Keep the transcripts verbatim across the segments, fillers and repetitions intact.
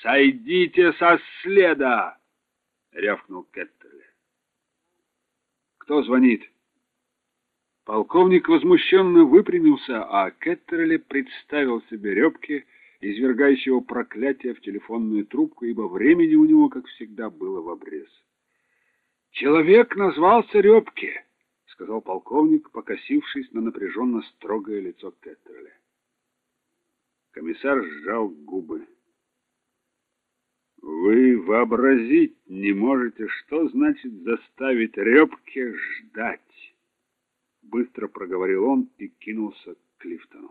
«Сойдите со следа!» — рявкнул Кеттерли. «Кто звонит?» Полковник возмущенно выпрямился, а Кеттерли представил себе Рёбке, извергающего проклятие в телефонную трубку, ибо времени у него, как всегда, было в обрез. «Человек назвался Рёбке», — сказал полковник, покосившись на напряженно строгое лицо Кеттерли. Комиссар сжал губы. «Вы вообразить не можете, что значит заставить Рёбке ждать», — быстро проговорил он и кинулся к Клифтону.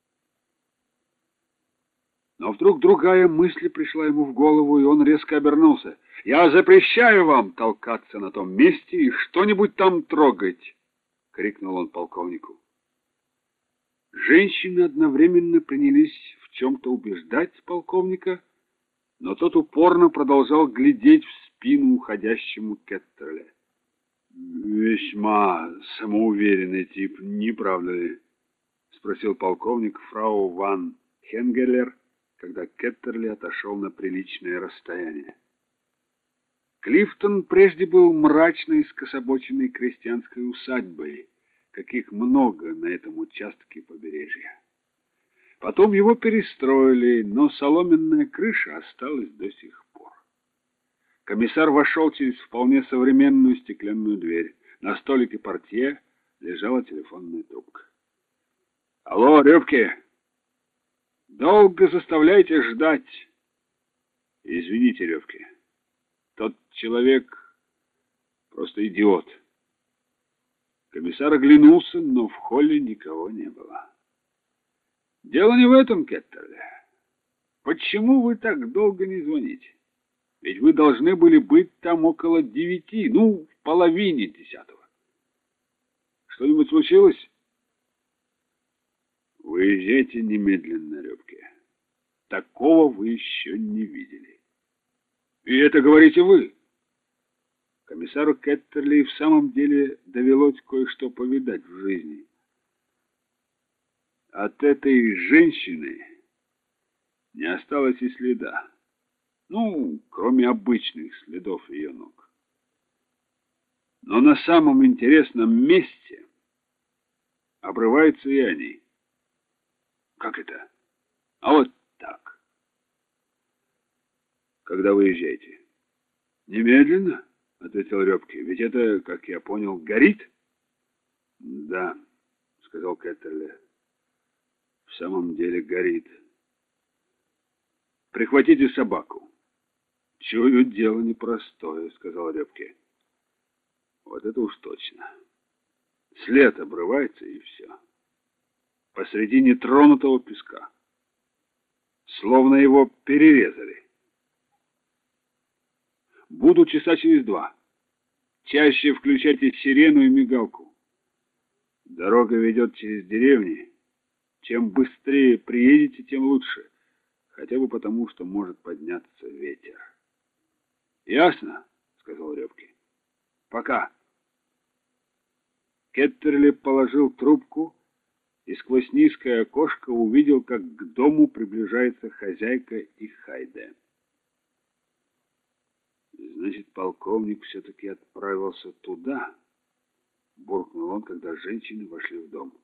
Но вдруг другая мысль пришла ему в голову, и он резко обернулся. «Я запрещаю вам толкаться на том месте и что-нибудь там трогать!» — крикнул он полковнику. Женщины одновременно принялись в чем-то убеждать полковника, но тот упорно продолжал глядеть в спину уходящему Кеттерли. «Весьма самоуверенный тип, не правда ли?» — спросил полковник фрау ван Хенгелер, когда Кеттерли отошел на приличное расстояние. Клифтон прежде был мрачной, скособоченной крестьянской усадьбой, каких много на этом участке побережья. Потом его перестроили, но соломенная крыша осталась до сих пор. Комиссар вошел через вполне современную стеклянную дверь. На столике портье лежала телефонная трубка. «Алло, Рёбке! Долго заставляйте ждать!» «Извините, Рёбке, тот человек просто идиот». Комиссар оглянулся, но в холле никого не было. «Дело не в этом, Кеттерли. Почему вы так долго не звоните? Ведь вы должны были быть там около девяти, ну, в половине десятого. Что-нибудь случилось?» «Выезжайте немедленно, Рёбке. Такого вы еще не видели». «И это говорите вы?» Комиссару Кеттерли в самом деле довелось кое-что повидать в жизни. От этой женщины не осталось и следа. Ну, кроме обычных следов ее ног. Но на самом интересном месте обрываются и они. Как это? А вот так. Когда выезжаете? Немедленно, ответил Рёбке. Ведь это, как я понял, горит? Да, сказал Кеттерли. В самом деле горит. Прихватите собаку. Чую, дело непростое, сказал Рёбке. Вот это уж точно. След обрывается, и все. Посреди нетронутого песка. Словно его перерезали. Буду часа через два. Чаще включайте сирену и мигалку. Дорога ведет через деревни. Чем быстрее приедете, тем лучше. Хотя бы потому, что может подняться ветер. Ясно, сказал Рёбке. Пока. Кеттерли положил трубку и сквозь низкое окошко увидел, как к дому приближается хозяйка и Хайде. Значит, полковник все-таки отправился туда, буркнул он, когда женщины вошли в дом.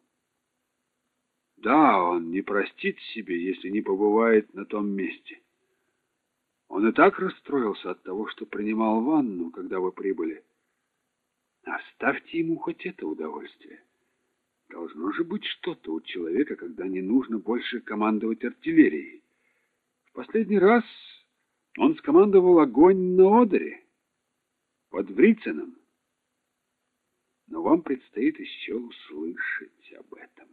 Да, он не простит себе, если не побывает на том месте. Он и так расстроился от того, что принимал ванну, когда вы прибыли. Оставьте ему хоть это удовольствие. Должно же быть что-то у человека, когда не нужно больше командовать артиллерией. В последний раз он скомандовал огонь на Одере, под Вриценом. Но вам предстоит еще услышать об этом.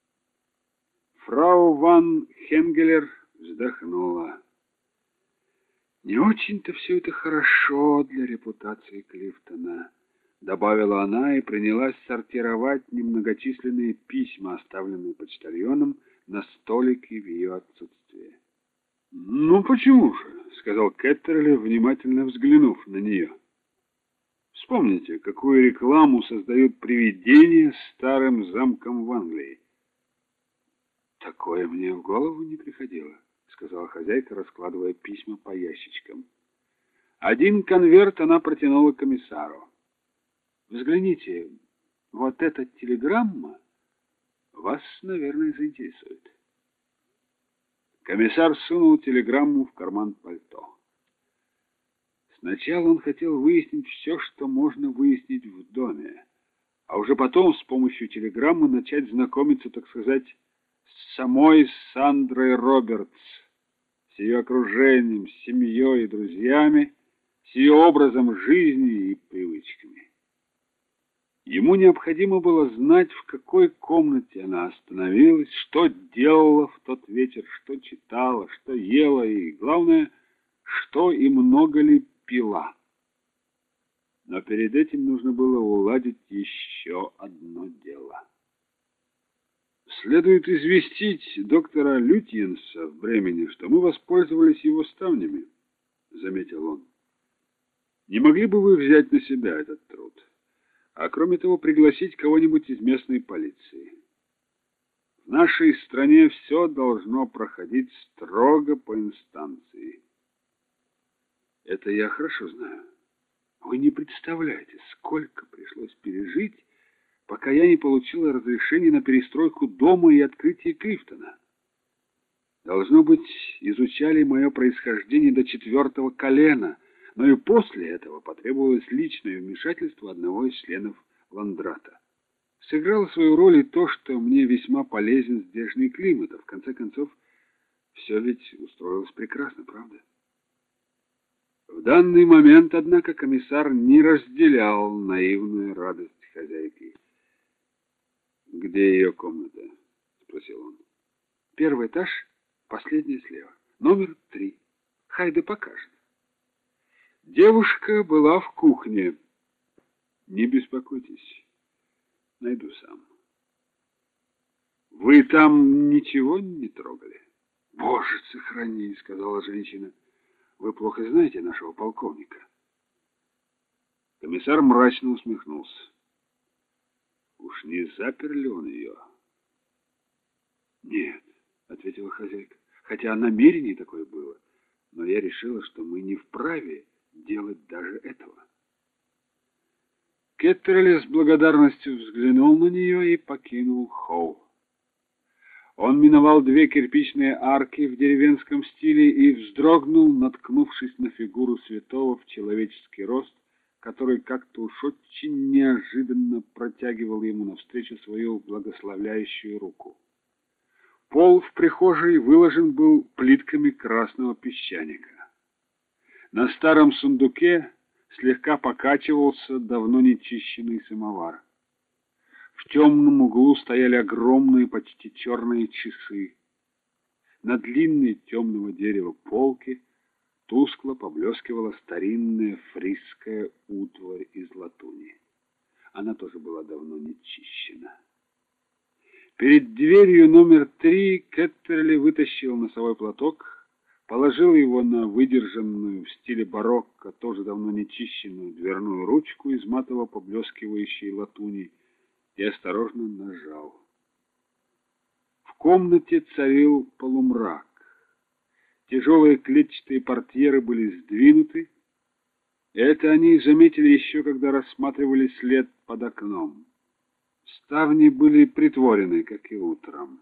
Фрау ван Хенгелер вздохнула. Не очень-то все это хорошо для репутации Клифтона, добавила она и принялась сортировать немногочисленные письма, оставленные почтальоном на столике в ее отсутствие. «Ну почему же?» — сказал Кеттерли, внимательно взглянув на нее. «Вспомните, какую рекламу создают привидения старым замком в Англии». «Такое мне в голову не приходило», — сказал сказала хозяйка, раскладывая письма по ящичкам. Один конверт она протянула комиссару. Взгляните, вот эта телеграмма вас, наверное, заинтересует. Комиссар сунул телеграмму в карман пальто. Сначала он хотел выяснить все, что можно выяснить в доме, а уже потом с помощью телеграммы начать знакомиться, так сказать, с самой Сандрой Робертс, с ее окружением, с семьей и друзьями, с ее образом жизни и привычками. Ему необходимо было знать, в какой комнате она остановилась, что делала в тот вечер, что читала, что ела и, главное, что и много ли пила. Но перед этим нужно было уладить еще одно дело. Следует известить доктора Лютьенса в Бремени, что мы воспользовались его ставнями, заметил он. Не могли бы вы взять на себя этот труд? А кроме того, пригласить кого-нибудь из местной полиции. В нашей стране все должно проходить строго по инстанции. Это я хорошо знаю. Вы не представляете, сколько пришлось пережить, пока я не получила разрешения на перестройку дома и открытие Клифтона. Должно быть, изучали мое происхождение до четвертого колена, но и после этого потребовалось личное вмешательство одного из членов Ландрата. Сыграло свою роль и то, что мне весьма полезен здешний климат, а в конце концов, все ведь устроилось прекрасно, правда? В данный момент, однако, комиссар не разделял наивную радость хозяйки. «Где ее комната?» — спросил он. «Первый этаж, последний слева, номер три. Хайде покажет». Девушка была в кухне. «Не беспокойтесь, найду сам». «Вы там ничего не трогали?» «Боже, сохрани», — сказала женщина. «Вы плохо знаете нашего полковника». Комиссар мрачно усмехнулся. «Уж не запер ли он ее?» «Нет», — ответила хозяйка, «хотя намерение такое было, но я решила, что мы не вправе делать даже этого». Кеттерли с благодарностью взглянул на нее и покинул холл. Он миновал две кирпичные арки в деревенском стиле и вздрогнул, наткнувшись на фигуру святого в человеческий рост, который как-то уж очень неожиданно протягивал ему навстречу свою благословляющую руку. Пол в прихожей выложен был плитками красного песчаника. На старом сундуке слегка покачивался давно нечищенный самовар. В темном углу стояли огромные, почти черные часы. На длинной темного дерева полке тускло поблескивала старинная фрисская утварь из латуни. Она тоже была давно не чищена. Перед дверью номер три Кеттерли вытащил носовой платок, положил его на выдержанную в стиле барокко, тоже давно не чищенную дверную ручку из матово поблескивающей латуни и осторожно нажал. В комнате царил полумрак. Тяжелые клетчатые портьеры были сдвинуты. Это они заметили еще, когда рассматривали след под окном. Ставни были притворены, как и утром.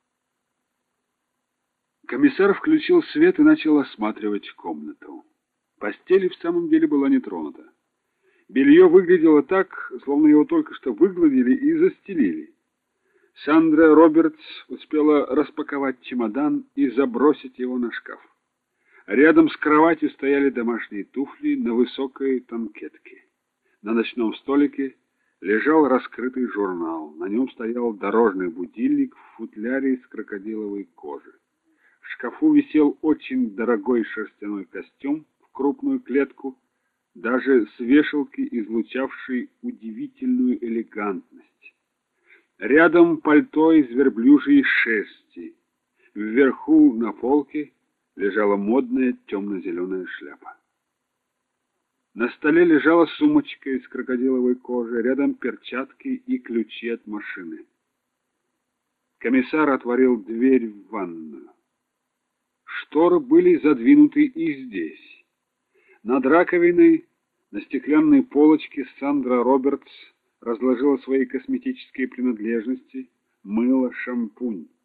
Комиссар включил свет и начал осматривать комнату. Постель в самом деле была не тронута. Белье выглядело так, словно его только что выгладили и застелили. Сандра Робертс успела распаковать чемодан и забросить его на шкаф. Рядом с кроватью стояли домашние туфли на высокой танкетке. На ночном столике лежал раскрытый журнал. На нем стоял дорожный будильник в футляре из крокодиловой кожи. В шкафу висел очень дорогой шерстяной костюм в крупную клетку, даже с вешалки, излучавшей удивительную элегантность. Рядом пальто из верблюжьей шерсти. Вверху на полке лежала модная темно-зеленая шляпа. На столе лежала сумочка из крокодиловой кожи, рядом перчатки и ключи от машины. Комиссар отворил дверь в ванную. Шторы были задвинуты и здесь. Над раковиной на стеклянной полочке Сандра Робертс разложила свои косметические принадлежности: мыло, шампунь.